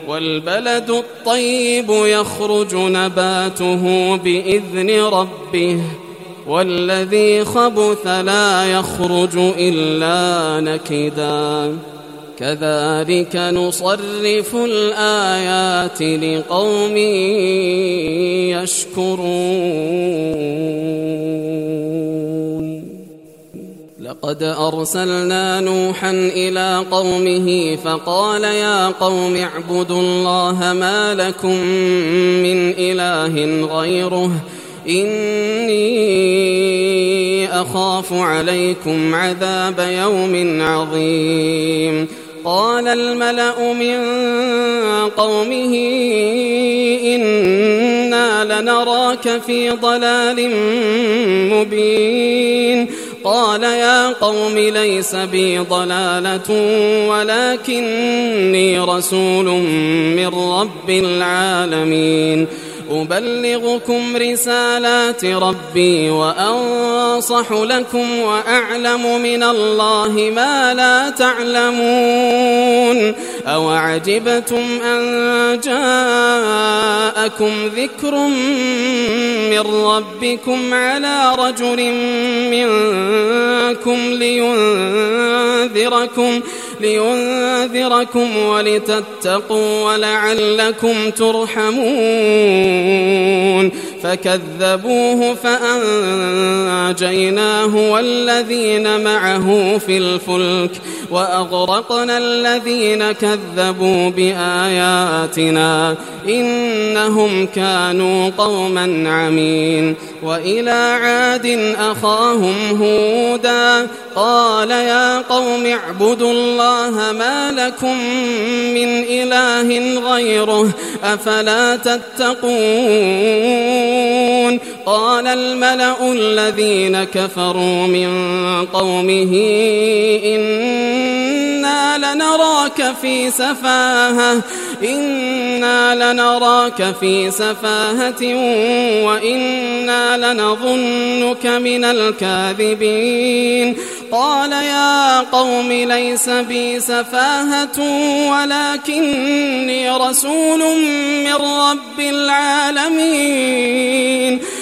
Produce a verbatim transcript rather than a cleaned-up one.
والبلد الطيب يخرج نباته بإذن ربه والذي خبث لا يخرج إلا نكدا كذلك نصرف الآيات لقوم يشكرون لقد أرسلنا نوحا إلى قومه فقال يا قوم اعبدوا الله ما لكم من إله غيره إني أخاف عليكم عذاب يوم عظيم قال الملأ من قومه إنا لنراك في ضلال مبين قال يا قوم ليس بي ضلالة ولكني رسول من رب العالمين أبلغكم رسالات ربي وأنصح لكم وأعلم من الله ما لا تعلمون أوعجبتم أن جاءكم ذكر من ربكم على رجل منكم لينذركم لينذركم ولتتقوا ولعلكم ترحمون فكذبوه فأنجيناه والذين معه في الفلك وأغرقنا الذين كذبوا بآياتنا إنهم كانوا قوما عمين وإلى عاد أخاهم هودا قال يا قوم اعبدوا الله ما لكم من إله غيره أفلا تتقون قال الملأ الذين كفروا من قومه إنا لنراك في سفاهة إنا لنراك في سفاهة وإنا لنظنك من الكاذبين قال يا قوم ليس بي سفاهة ولكني رسول من رب العالمين